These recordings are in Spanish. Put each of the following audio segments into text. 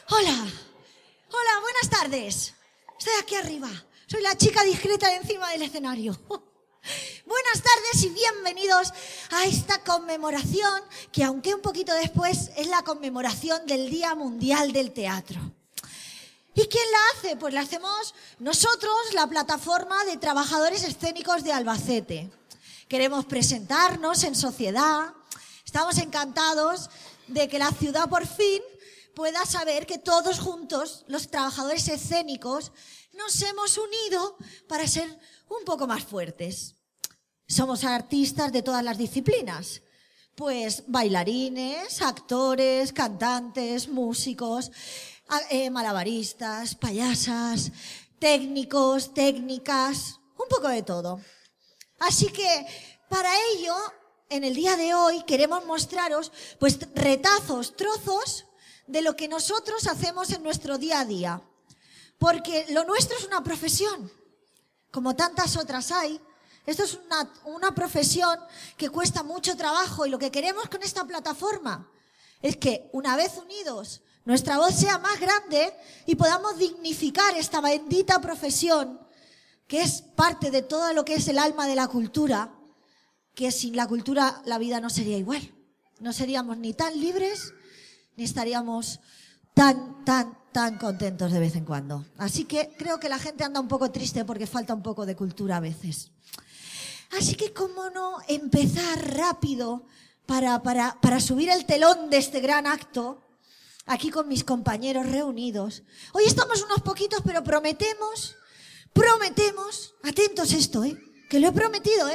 Hola, hola, buenas tardes. Estoy aquí arriba. Soy la chica discreta de encima del escenario. Buenas tardes y bienvenidos a esta conmemoración que, aunque un poquito después, es la conmemoración del Día Mundial del Teatro. ¿Y quién la hace? Pues la hacemos nosotros, la plataforma de trabajadores escénicos de Albacete. Queremos presentarnos en sociedad. Estamos encantados de que la ciudad por fin pueda saber que todos juntos, los trabajadores escénicos, nos hemos unido para ser un poco más fuertes. Somos artistas de todas las disciplinas, pues bailarines, actores, cantantes, músicos, malabaristas, payasas, técnicos, técnicas, un poco de todo. Así que para ello, en el día de hoy queremos mostraros pues retazos, trozos de lo que nosotros hacemos en nuestro día a día. Porque lo nuestro es una profesión, como tantas otras hay. Esto es una profesión que cuesta mucho trabajo y lo que queremos con esta plataforma es que, una vez unidos, nuestra voz sea más grande y podamos dignificar esta bendita profesión que es parte de todo lo que es el alma de la cultura, que sin la cultura la vida no sería igual. No seríamos ni tan libres ni estaríamos tan contentos de vez en cuando. Así que creo que la gente anda un poco triste porque falta un poco de cultura a veces. Así que, cómo no empezar rápido para subir el telón de este gran acto, aquí con mis compañeros reunidos. Hoy estamos unos poquitos, pero prometemos, atentos a esto, que lo he prometido,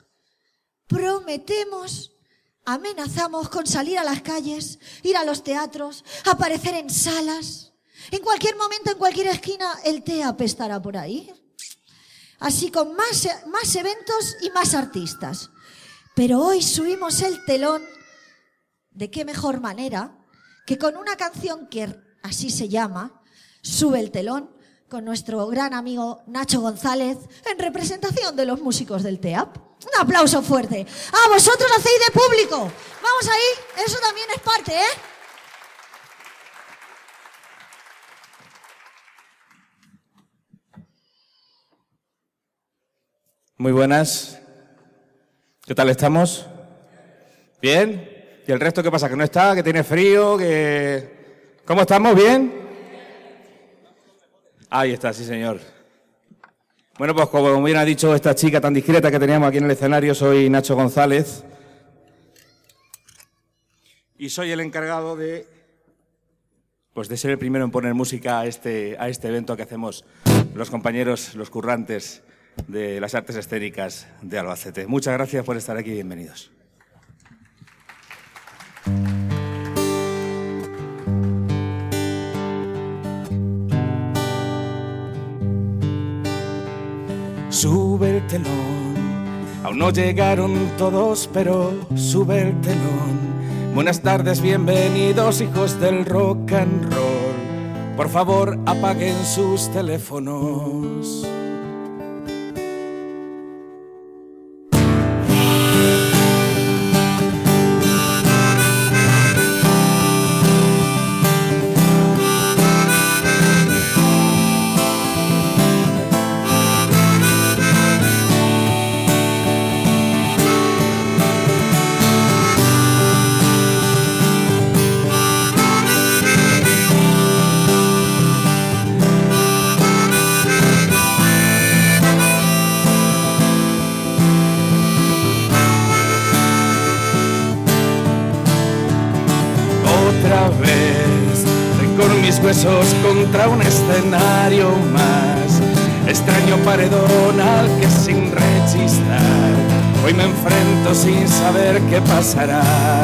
prometemos, amenazamos con salir a las calles, ir a los teatros, aparecer en salas. En cualquier momento, en cualquier esquina, el TEAP estará por ahí. Así, con más eventos y más artistas. Pero hoy subimos el telón, ¿de qué mejor manera que con una canción que así se llama, Sube el telón, con nuestro gran amigo Nacho González, en representación de los músicos del TEAP? Un aplauso fuerte. ¡Ah, vosotros hacéis de público! Vamos ahí, eso también es parte, Muy buenas. ¿Qué tal estamos? ¿Bien? ¿Y el resto qué pasa? ¿Que no está? ¿Que tiene frío? ¿Que... ¿Cómo estamos? ¿Bien? Ahí está, sí señor. Bueno, pues como bien ha dicho esta chica tan discreta que teníamos aquí en el escenario, soy Nacho González y soy el encargado de ser el primero en poner música a este evento que hacemos los compañeros, los currantes de las artes escénicas de Albacete. Muchas gracias por estar aquí y bienvenidos. Sube el telón, aún no llegaron todos, pero sube el telón. Buenas tardes, bienvenidos, hijos del rock and roll. Por favor, apaguen sus teléfonos. Huesos contra un escenario más, extraño paredón al que sin rechistar hoy me enfrento sin saber qué pasará.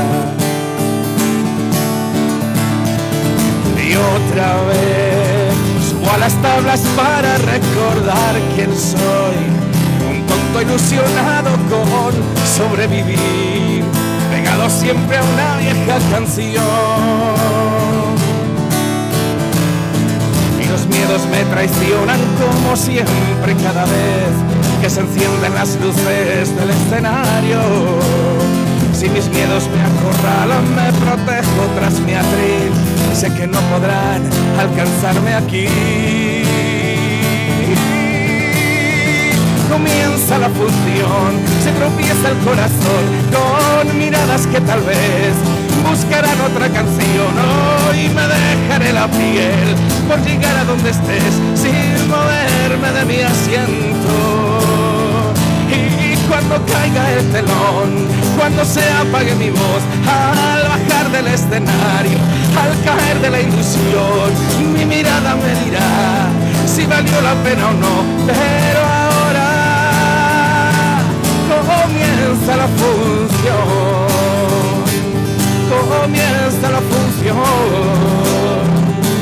Y otra vez subo a las tablas para recordar quién soy, un tonto ilusionado con sobrevivir, pegado siempre a una vieja canción. Los miedos me traicionan como siempre cada vez que se encienden las luces del escenario. Si mis miedos me acorralan, me protejo tras mi atril sé que no podrán alcanzarme aquí. Comienza la función, se tropieza el corazón con miradas que tal vez buscarán otra canción. Hoy me dejaré la piel por llegar a donde estés sin moverme de mi asiento. Y cuando caiga el telón, cuando se apague mi voz, al bajar del escenario, al caer de la ilusión, mi mirada me dirá si valió la pena o no. Pero ahora comienza la función, comienza la función.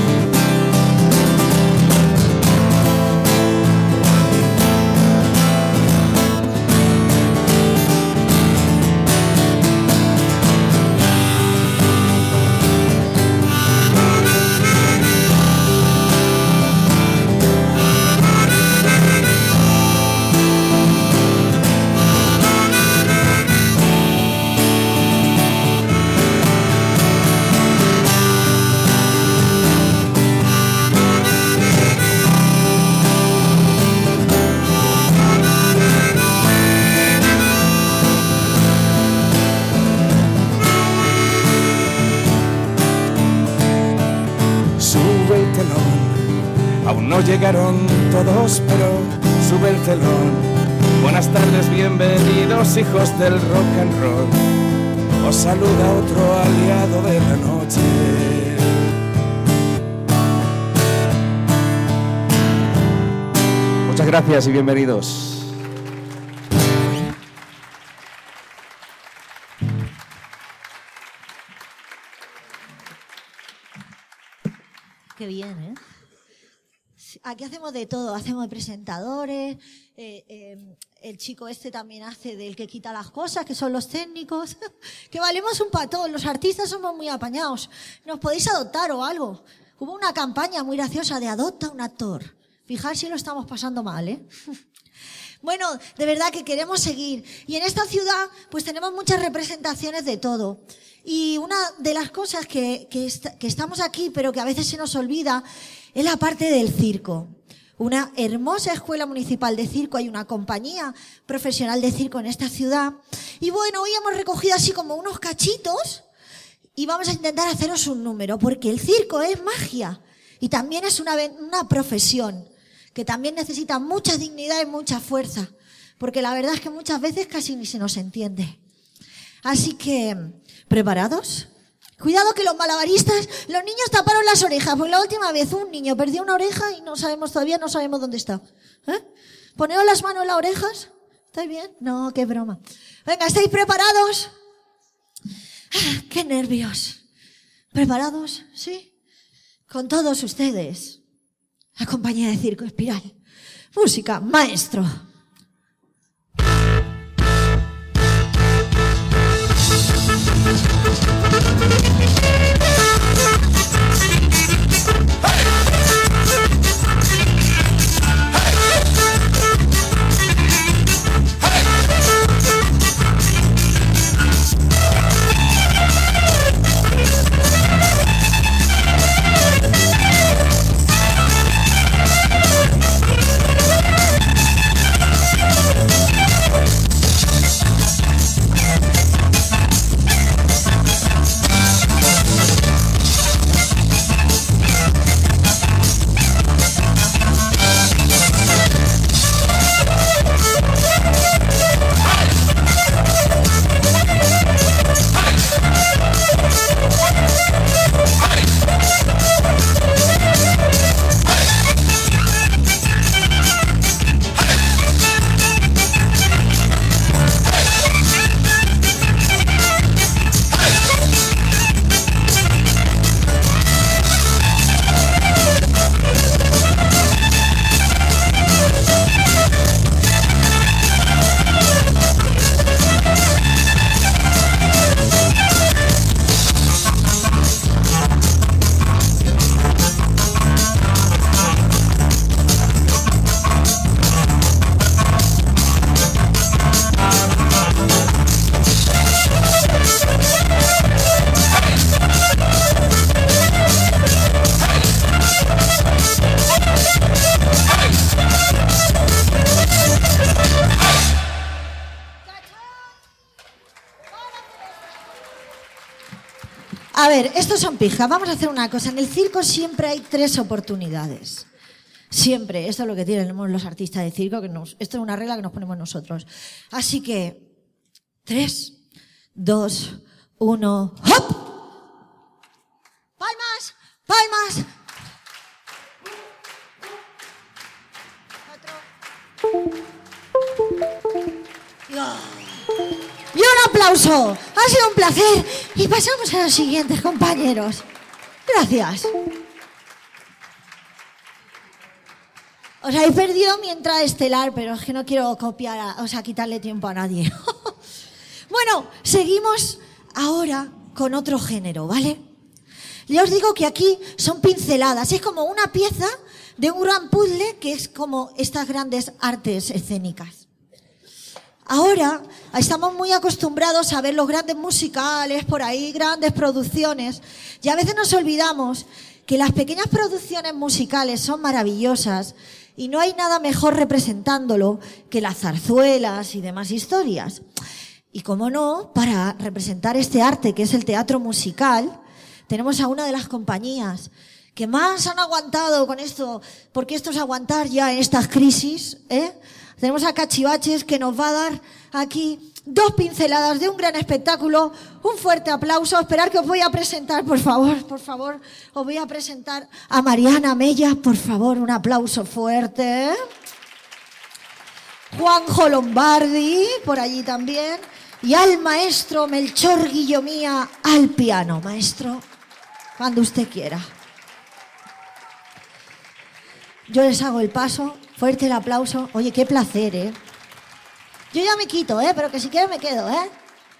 Aún no llegaron todos, pero sube el telón. Buenas tardes, bienvenidos, hijos del rock and roll. Os saluda otro aliado de la noche. Muchas gracias y bienvenidos. Qué bien, ¿eh? Aquí hacemos de todo, hacemos de presentadores, el chico este también hace del que quita las cosas, que son los técnicos, que valemos un patón, los artistas somos muy apañados, nos podéis adoptar o algo. Hubo una campaña muy graciosa de adopta un actor, fijar si lo estamos pasando mal, ¿eh? Bueno, de verdad que queremos seguir. Y en esta ciudad, pues tenemos muchas representaciones de todo. Y una de las cosas que estamos aquí, pero que a veces se nos olvida, es la parte del circo. Una hermosa escuela municipal de circo, hay una compañía profesional de circo en esta ciudad. Y bueno, hoy hemos recogido así como unos cachitos y vamos a intentar haceros un número, porque el circo es magia y también es una profesión que también necesita mucha dignidad y mucha fuerza, porque la verdad es que muchas veces casi ni se nos entiende. Así que, ¿preparados? Cuidado que los malabaristas, los niños taparon las orejas, porque la última vez un niño perdió una oreja y todavía no sabemos dónde está. Poneos las manos en las orejas. ¿Estáis bien? No, qué broma. Venga, ¿estáis preparados? ¡Qué nervios! ¿Preparados? ¿Sí? Con todos ustedes. La compañía de circo Espiral. Música, maestro. A ver, estos son pijas. Vamos a hacer una cosa. En el circo siempre hay 3 oportunidades. Siempre. Esto es lo que tienen los artistas de circo. Esto es una regla que nos ponemos nosotros. Así que, 3, 2, 1, ¡hop! ¡Palmas! ¡Palmas! Y un aplauso. Ha sido un placer. Y pasamos a los siguientes, compañeros. Gracias. Os habéis perdido mi entrada estelar, pero es que no quiero copiar, quitarle tiempo a nadie. Bueno, seguimos ahora con otro género, ¿vale? Ya os digo que aquí son pinceladas. Es como una pieza de un gran puzzle que es como estas grandes artes escénicas. Ahora estamos muy acostumbrados a ver los grandes musicales por ahí, grandes producciones, y a veces nos olvidamos que las pequeñas producciones musicales son maravillosas y no hay nada mejor representándolo que las zarzuelas y demás historias. Y cómo no, para representar este arte que es el teatro musical, tenemos a una de las compañías que más han aguantado con esto, porque esto es aguantar ya en estas crisis, ¿eh? Tenemos a Cachivaches que nos va a dar aquí 2 pinceladas de un gran espectáculo. Un fuerte aplauso. Esperad que os voy a presentar, por favor, os voy a presentar a Mariana Mella, por favor, un aplauso fuerte. Juanjo Lombardi, por allí también. Y al maestro Melchor Guillomía al piano. Maestro, cuando usted quiera. Yo les hago el paso. Fuerte el aplauso. Oye, qué placer, ¿eh? Yo ya me quito, pero que si quiero me quedo, ¿eh?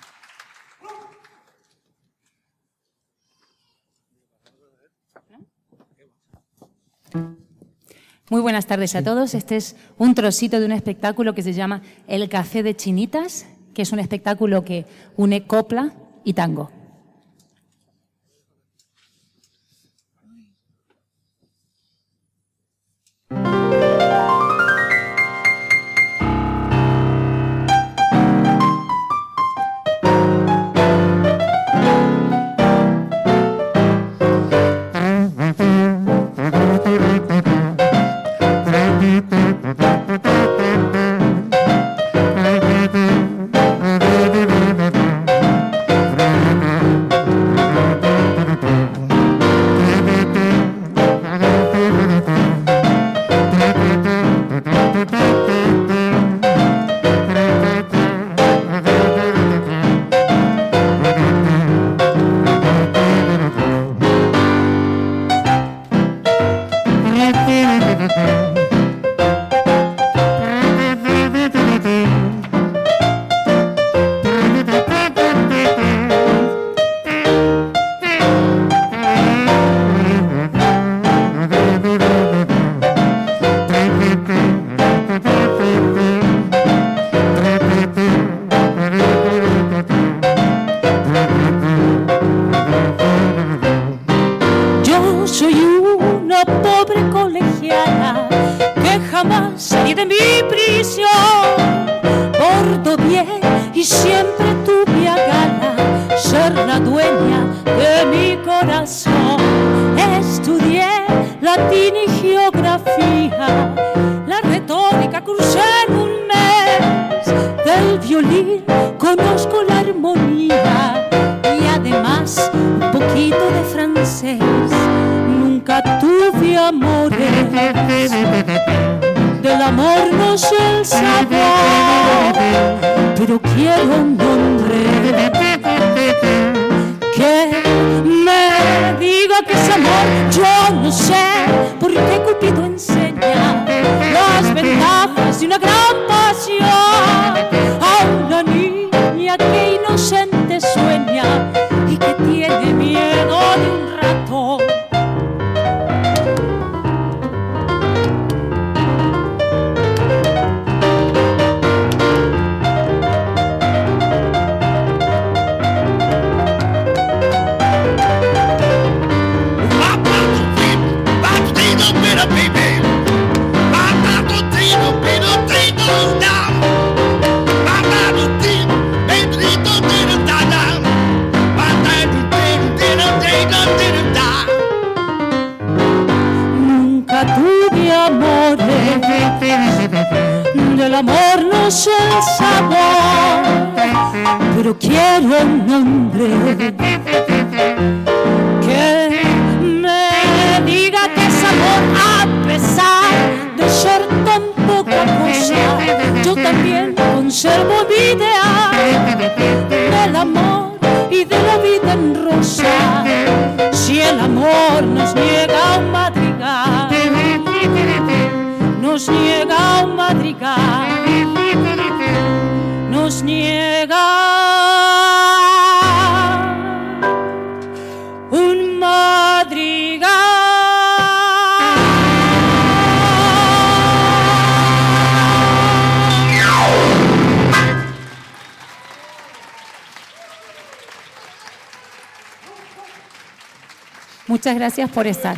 Muy buenas tardes a todos. Este es un trocito de un espectáculo que se llama El Café de Chinitas, que es un espectáculo que une copla y tango. Baby, sé el sabor, pero quiero un hombre que me diga que es amor a pesar de ser tan poca cosa. Yo también conservo mi ideal del amor y de la vida en rosa. Si el amor nos niega un madrigal, nos niega un madrigal, nos niega un madrigal. Muchas gracias por estar.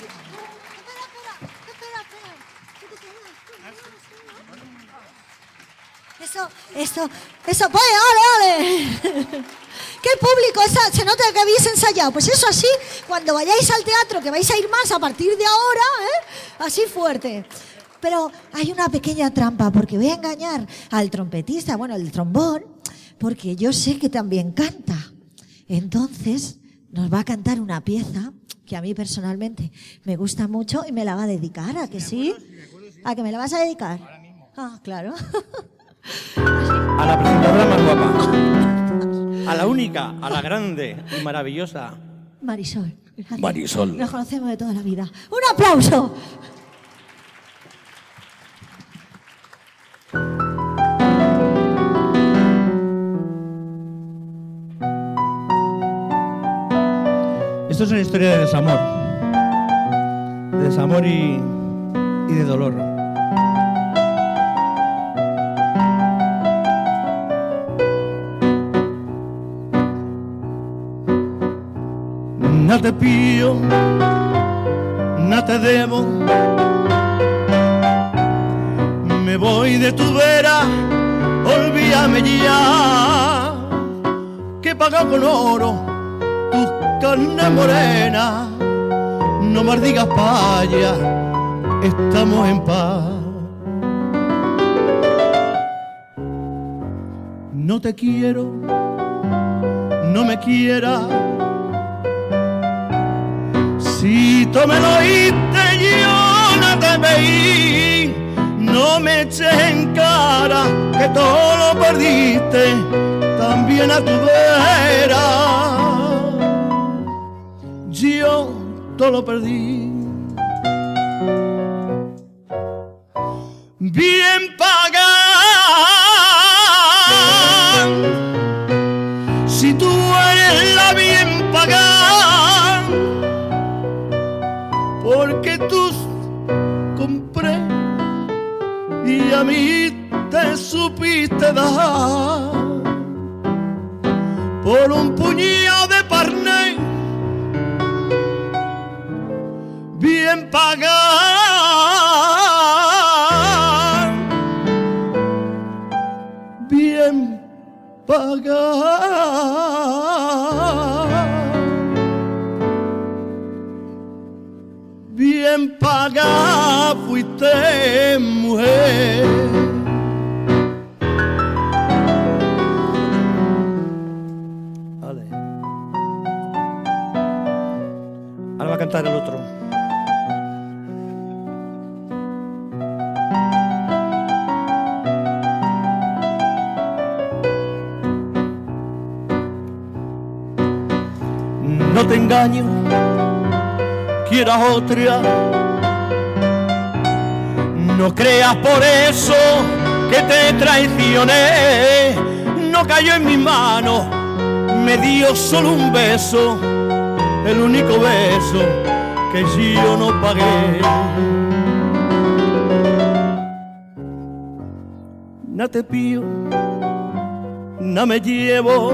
Eso, pues, ole. ¿Qué público? Se nota que habéis ensayado. Pues eso así, cuando vayáis al teatro, que vais a ir más a partir de ahora, así fuerte. Pero hay una pequeña trampa, porque voy a engañar al trompetista, bueno, el trombón, porque yo sé que también canta. Entonces, nos va a cantar una pieza que a mí personalmente me gusta mucho y me la va a dedicar, ¿a que sí? ¿A que me la vas a dedicar? Ah, claro. A la presentadora más guapa, a la única, a la grande y maravillosa Marisol. Gracias. Marisol. Nos conocemos de toda la vida. ¡Un aplauso! Esto es una historia de desamor y de dolor. No te pido, no te debo, me voy de tu vera, olvídame ya, que he pagado con oro tus carnes morenas, no más digas paya, estamos en paz. No te quiero, no me quieras. Si tú me lo oíste, yo no te veí. No me eches en cara que todo lo perdiste, también a tu vera. Yo todo lo perdí. Bien pagado. Si tú eres la bien pagada, porque tú compré y a mí te supiste dar por un puñado de parné bien pagado, bien pagado. Bien pagada fuiste, mujer. Vale. Ahora va a cantar el otro. No te engaño, quieras otra, no creas por eso que te traicioné. No cayó en mis manos, me dio solo un beso, el único beso que yo no pagué. No te pido, no me llevo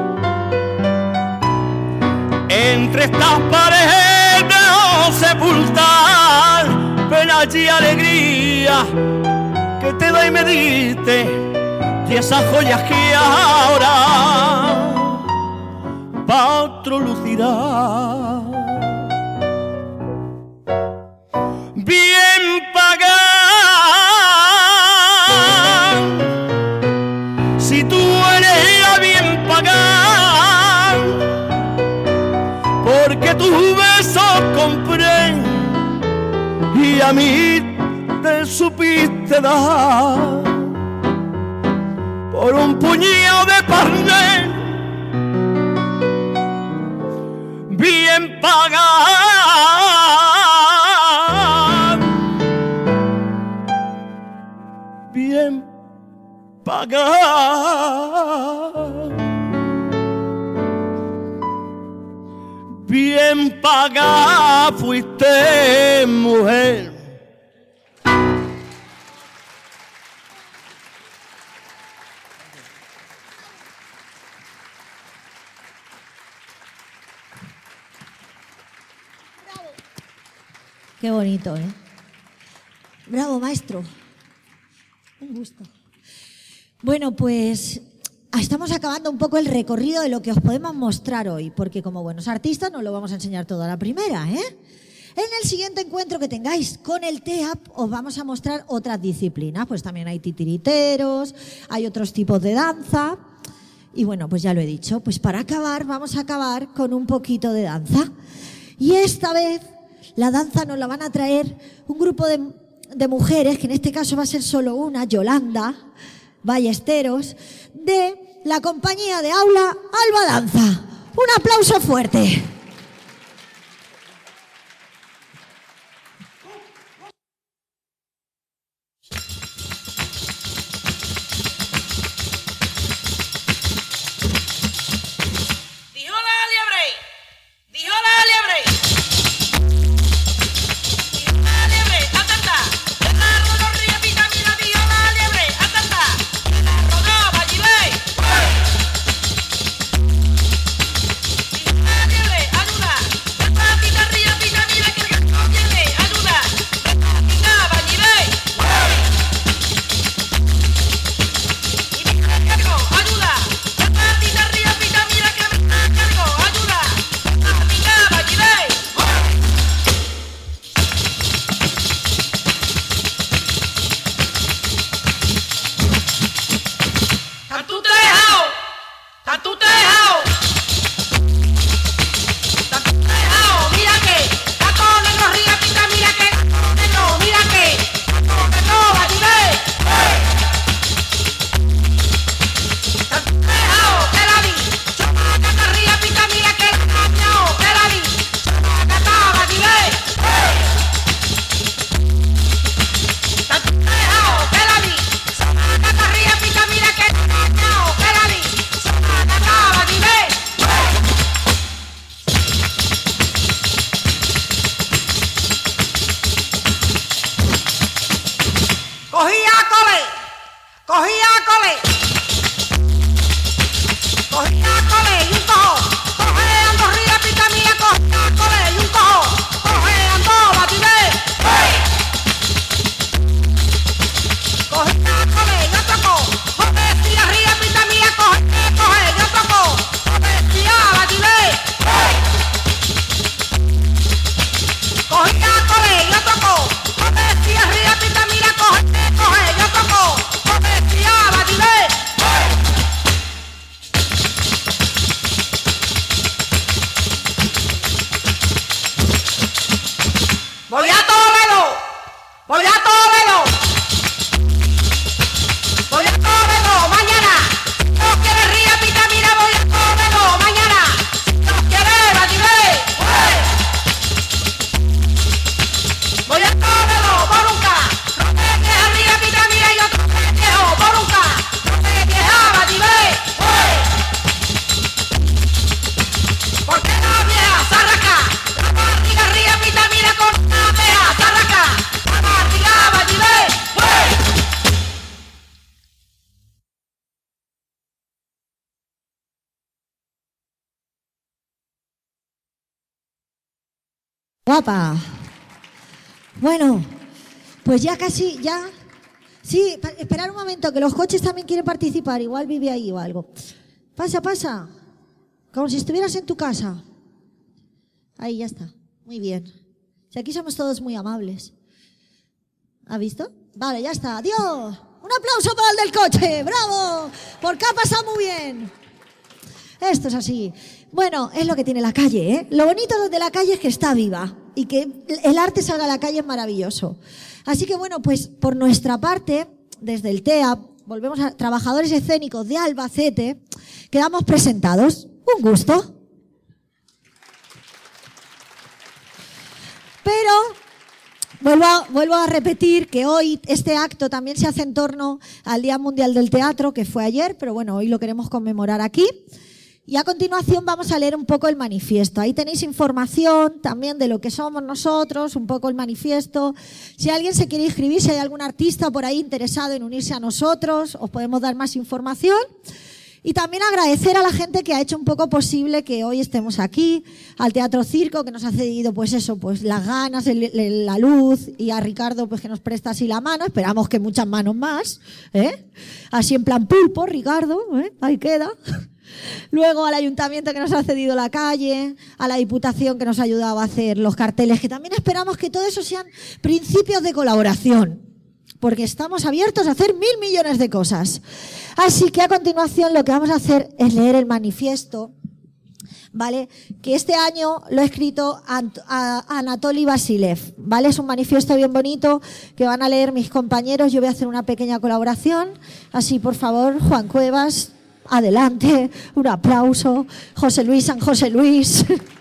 entre estas paredes no sepultar penas y alegría que te doy y me diste, y esas joyas que ahora pa' otro lucirá. Bien pagada, da por un puñado de parnel bien pagado, bien pagado, bien pagada fuiste, mujer. Qué bonito, ¿eh? Bravo, maestro. Un gusto. Bueno, pues estamos acabando un poco el recorrido de lo que os podemos mostrar hoy, porque como buenos artistas no lo vamos a enseñar todo a la primera, ¿eh? En el siguiente encuentro que tengáis con el TEAP os vamos a mostrar otras disciplinas, pues también hay titiriteros, hay otros tipos de danza y bueno, pues ya lo he dicho, pues para acabar vamos a acabar con un poquito de danza y esta vez la danza nos la van a traer un grupo de mujeres, que en este caso va a ser solo una, Yolanda Ballesteros, de la compañía de aula Alba Danza. Un aplauso fuerte. Guapa. Bueno, pues ya casi, ya. Sí, esperar un momento, que los coches también quieren participar. Igual vive ahí o algo. Pasa, pasa. Como si estuvieras en tu casa. Ahí, ya está. Muy bien. Si aquí somos todos muy amables. ¿Ha visto? Vale, ya está. Adiós. Un aplauso para el del coche. ¡Bravo! Porque ha pasado muy bien. Esto es así. Bueno, es lo que tiene la calle, ¿eh? Lo bonito de la calle es que está viva y que el arte salga a la calle es maravilloso. Así que bueno, pues por nuestra parte, desde el TEA, volvemos a Trabajadores Escénicos de Albacete, quedamos presentados. Un gusto. Pero vuelvo a repetir que hoy este acto también se hace en torno al Día Mundial del Teatro, que fue ayer, pero bueno, hoy lo queremos conmemorar aquí. Y a continuación vamos a leer un poco el manifiesto. Ahí tenéis información también de lo que somos nosotros, un poco el manifiesto. Si alguien se quiere inscribir, si hay algún artista por ahí interesado en unirse a nosotros, os podemos dar más información. Y también agradecer a la gente que ha hecho un poco posible que hoy estemos aquí, al Teatro Circo, que nos ha cedido pues eso, pues las ganas, la luz, y a Ricardo pues que nos presta así la mano. Esperamos que muchas manos más, ¿eh? Así en plan pulpo, Ricardo, ¿eh? Ahí queda. Luego al Ayuntamiento que nos ha cedido la calle, a la Diputación que nos ha ayudado a hacer los carteles, que también esperamos que todo eso sean principios de colaboración, porque estamos abiertos a hacer 1000 millones de cosas. Así que a continuación lo que vamos a hacer es leer el manifiesto, ¿vale? Que este año lo ha escrito Anatoly Vasilev, ¿vale? Es un manifiesto bien bonito que van a leer mis compañeros. Yo voy a hacer una pequeña colaboración. Así, por favor, Juan Cuevas, adelante, un aplauso. José Luis, San José Luis.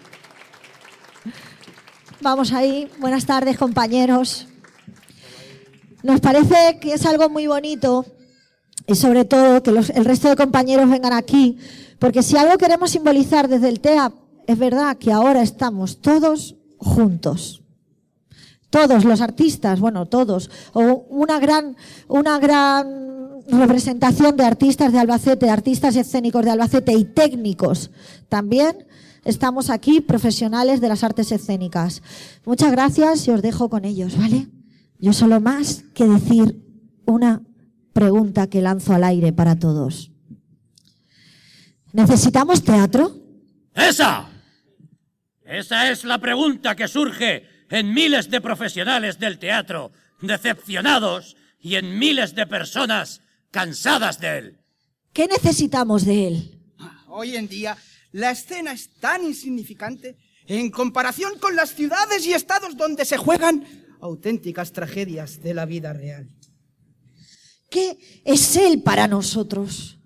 Vamos ahí. Buenas tardes, compañeros. Nos parece que es algo muy bonito y sobre todo que el resto de compañeros vengan aquí, porque si algo queremos simbolizar desde el TEA, es verdad que ahora estamos todos juntos. Todos los artistas, bueno, todos, o una gran representación de artistas de Albacete, artistas escénicos de Albacete y técnicos también. Estamos aquí, profesionales de las artes escénicas. Muchas gracias y os dejo con ellos, ¿vale? Yo solo más que decir una pregunta que lanzo al aire para todos. ¿Necesitamos teatro? ¡Esa! Esa es la pregunta que surge en miles de profesionales del teatro, decepcionados, y en miles de personas cansadas de él. ¿Qué necesitamos de él? Hoy en día, la escena es tan insignificante en comparación con las ciudades y estados donde se juegan auténticas tragedias de la vida real. ¿Qué es él para nosotros?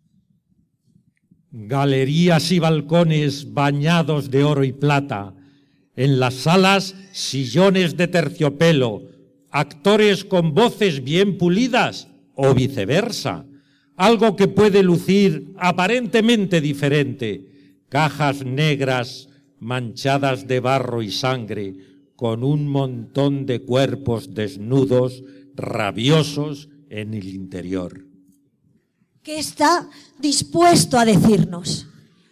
Galerías y balcones bañados de oro y plata, en las salas sillones de terciopelo, actores con voces bien pulidas o viceversa, algo que puede lucir aparentemente diferente, cajas negras manchadas de barro y sangre, con un montón de cuerpos desnudos, rabiosos en el interior. ¿Qué está dispuesto a decirnos?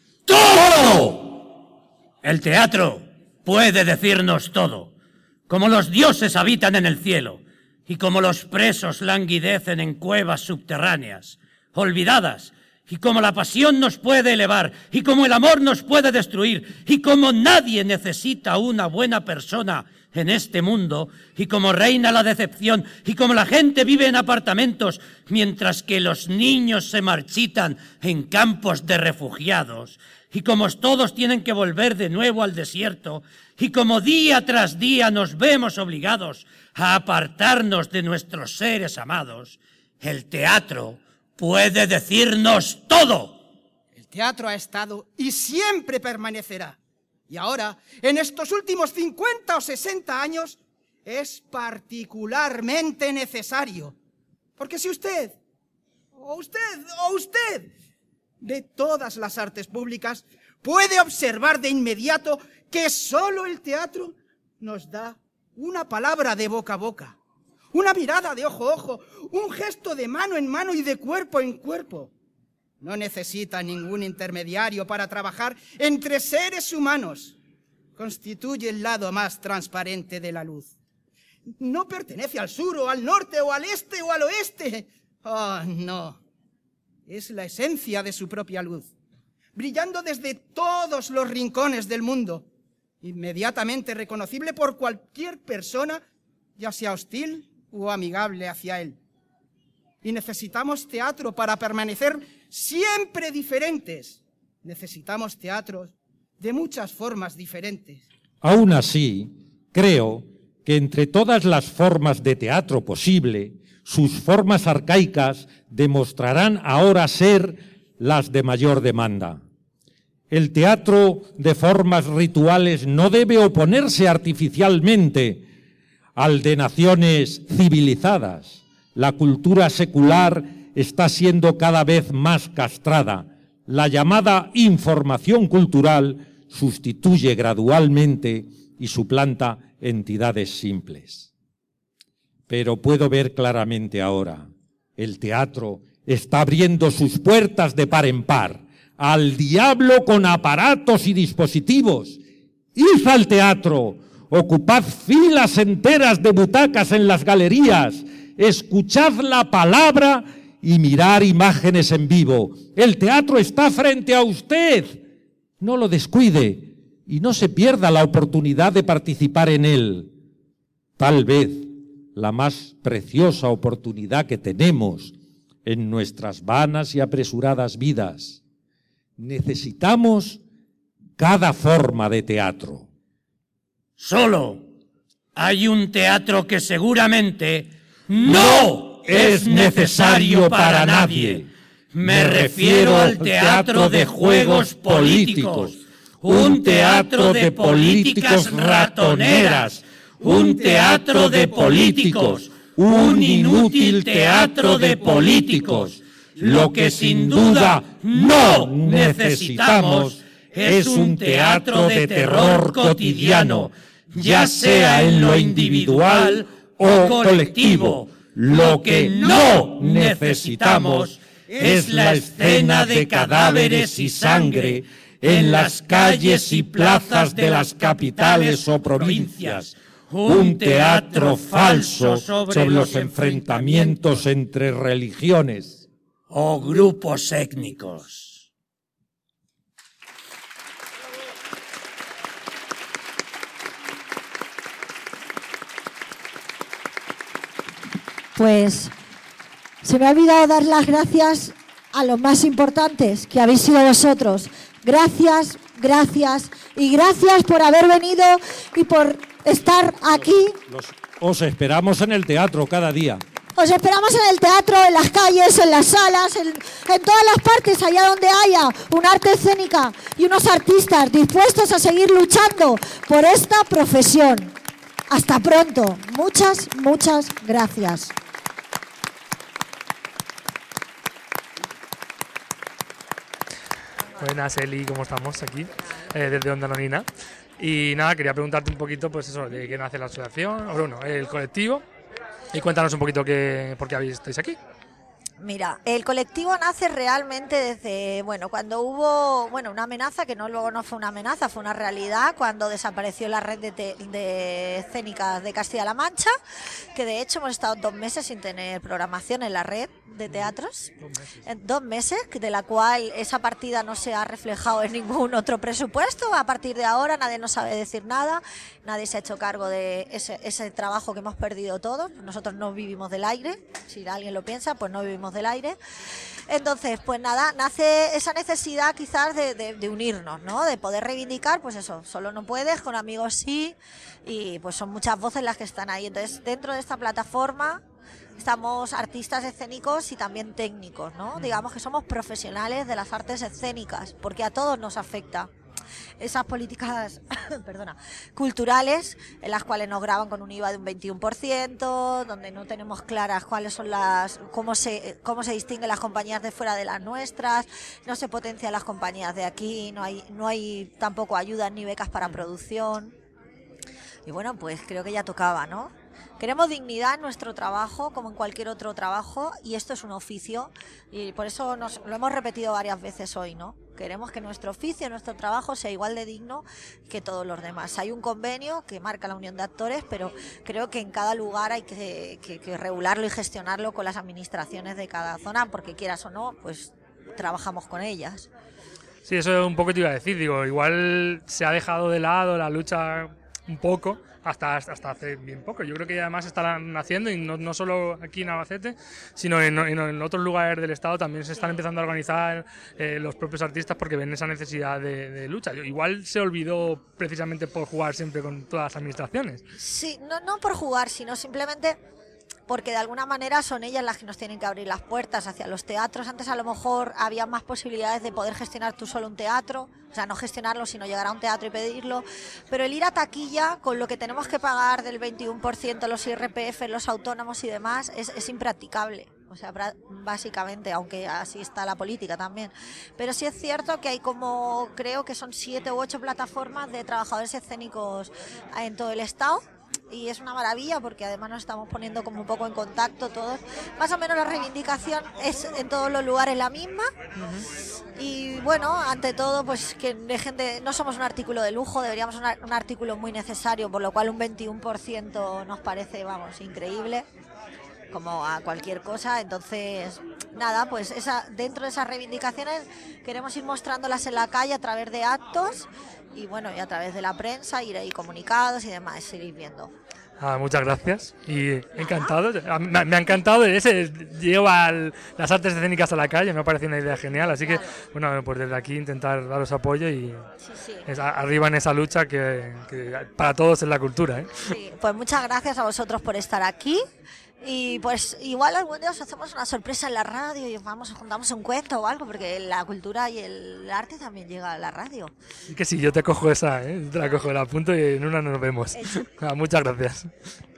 ¡Todo! El teatro puede decirnos todo. Como los dioses habitan en el cielo y como los presos languidecen en cuevas subterráneas, olvidadas, y como la pasión nos puede elevar y como el amor nos puede destruir y como nadie necesita una buena persona en este mundo y como reina la decepción y como la gente vive en apartamentos mientras que los niños se marchitan en campos de refugiados y como todos tienen que volver de nuevo al desierto y como día tras día nos vemos obligados a apartarnos de nuestros seres amados, el teatro puede decirnos todo. El teatro ha estado y siempre permanecerá. Y ahora, en estos últimos 50 o 60 años, es particularmente necesario. Porque si usted, de todas las artes públicas, puede observar de inmediato que solo el teatro nos da una palabra de boca a boca, una mirada de ojo a ojo, un gesto de mano en mano y de cuerpo en cuerpo. No necesita ningún intermediario para trabajar entre seres humanos. Constituye el lado más transparente de la luz. No pertenece al sur o al norte o al este o al oeste. Oh, no. Es la esencia de su propia luz, brillando desde todos los rincones del mundo, inmediatamente reconocible por cualquier persona, ya sea hostil o amigable hacia él. Y necesitamos teatro para permanecer siempre diferentes. Necesitamos teatros de muchas formas diferentes. Aún así, creo que entre todas las formas de teatro posible, sus formas arcaicas demostrarán ahora ser las de mayor demanda. El teatro de formas rituales no debe oponerse artificialmente al de naciones civilizadas. La cultura secular está siendo cada vez más castrada. La llamada información cultural sustituye gradualmente y suplanta entidades simples. Pero puedo ver claramente ahora, el teatro está abriendo sus puertas de par en par al diablo con aparatos y dispositivos. Id al teatro, ocupad filas enteras de butacas en las galerías, escuchad la palabra y mirar imágenes en vivo. El teatro está frente a usted. No lo descuide y no se pierda la oportunidad de participar en él. Tal vez la más preciosa oportunidad que tenemos en nuestras vanas y apresuradas vidas. Necesitamos cada forma de teatro. Solo hay un teatro que seguramente no es necesario para nadie. Me refiero al teatro de juegos políticos, un teatro de políticas ratoneras, un teatro de políticos, un inútil teatro de políticos. Lo que sin duda no necesitamos es un teatro de terror cotidiano, ya sea en lo individual o colectivo. Lo que no necesitamos es la escena de cadáveres y sangre en las calles y plazas de las capitales o provincias. Un teatro falso sobre los enfrentamientos entre religiones o grupos étnicos. Pues se me ha olvidado dar las gracias a los más importantes, que habéis sido vosotros. Gracias, gracias y gracias por haber venido y por estar aquí. Os esperamos en el teatro cada día. Os esperamos en el teatro, en las calles, en las salas, en todas las partes, allá donde haya un arte escénica y unos artistas dispuestos a seguir luchando por esta profesión. Hasta pronto. Muchas, muchas gracias. Buenas, Eli, ¿cómo estamos aquí? Desde Onda Anónima. Y nada, quería preguntarte un poquito, pues eso, de qué nace la asociación, o bueno, el colectivo, y cuéntanos un poquito por qué estáis aquí. Mira, el colectivo nace realmente desde, cuando hubo, una amenaza, que luego no fue una amenaza, fue una realidad, cuando desapareció la red de escénicas de Castilla-La Mancha, que de hecho hemos estado 2 meses sin tener programación en la red de teatros. 2 meses, de la cual esa partida no se ha reflejado en ningún otro presupuesto. A partir de ahora nadie nos sabe decir nada, nadie se ha hecho cargo de ese trabajo que hemos perdido todos. Nosotros no vivimos del aire, si alguien lo piensa, pues no vivimos del aire. Entonces, pues nada, nace esa necesidad quizás de unirnos, ¿no? De poder reivindicar, pues eso, solo no puedes, con amigos sí, y pues son muchas voces las que están ahí. Entonces, dentro de esta plataforma estamos artistas escénicos y también técnicos, ¿no? Digamos que somos profesionales de las artes escénicas, porque a todos nos afecta esas políticas culturales en las cuales nos graban con un IVA de un 21%, donde no tenemos claras cuáles son cómo se distinguen las compañías de fuera de las nuestras, no se potencian las compañías de aquí, no hay tampoco ayudas ni becas para producción. Y bueno, pues creo que ya tocaba, ¿no? Queremos dignidad en nuestro trabajo, como en cualquier otro trabajo, y esto es un oficio, y por eso lo hemos repetido varias veces hoy, ¿no? Queremos que nuestro oficio, nuestro trabajo sea igual de digno que todos los demás. Hay un convenio que marca la Unión de Actores, pero creo que en cada lugar hay que regularlo y gestionarlo con las administraciones de cada zona, porque quieras o no, pues trabajamos con ellas. Sí, eso un poco te iba a decir, igual se ha dejado de lado la lucha un poco hasta hace bien poco. Yo creo que además están haciendo, y no solo aquí en Albacete, sino en otros lugares del Estado también se están empezando a organizar los propios artistas porque ven esa necesidad de lucha. Igual se olvidó precisamente por jugar siempre con todas las administraciones. Sí, no por jugar, sino simplemente porque de alguna manera son ellas las que nos tienen que abrir las puertas hacia los teatros. Antes a lo mejor había más posibilidades de poder gestionar tú solo un teatro, o sea, no gestionarlo, sino llegar a un teatro y pedirlo, pero el ir a taquilla, con lo que tenemos que pagar del 21%, los IRPF, los autónomos y demás, es impracticable. O sea, básicamente, aunque así está la política también. Pero sí es cierto que hay creo que son 7 u 8 plataformas de trabajadores escénicos en todo el Estado. Y es una maravilla porque además nos estamos poniendo como un poco en contacto todos. Más o menos la reivindicación es en todos los lugares la misma. Y bueno, ante todo, pues que dejen de... No somos un artículo de lujo, deberíamos un artículo muy necesario, por lo cual un 21% nos parece, vamos, increíble, como a cualquier cosa. Entonces, nada, pues dentro de esas reivindicaciones queremos ir mostrándolas en la calle a través de actos y bueno, y a través de la prensa, ir ahí comunicados y demás, ir viendo. Muchas gracias y encantado. Me ha encantado llevar las artes escénicas a la calle, me ha parecido una idea genial, así que bueno, pues desde aquí intentar daros apoyo y arriba en esa lucha que para todos es la cultura, ¿eh? Sí, pues muchas gracias a vosotros por estar aquí. Y pues igual algún día os hacemos una sorpresa en la radio y juntamos un cuento o algo, porque la cultura y el arte también llega a la radio. Y que sí, yo te cojo esa, te la cojo, la apunto y en una nos vemos. Muchas gracias.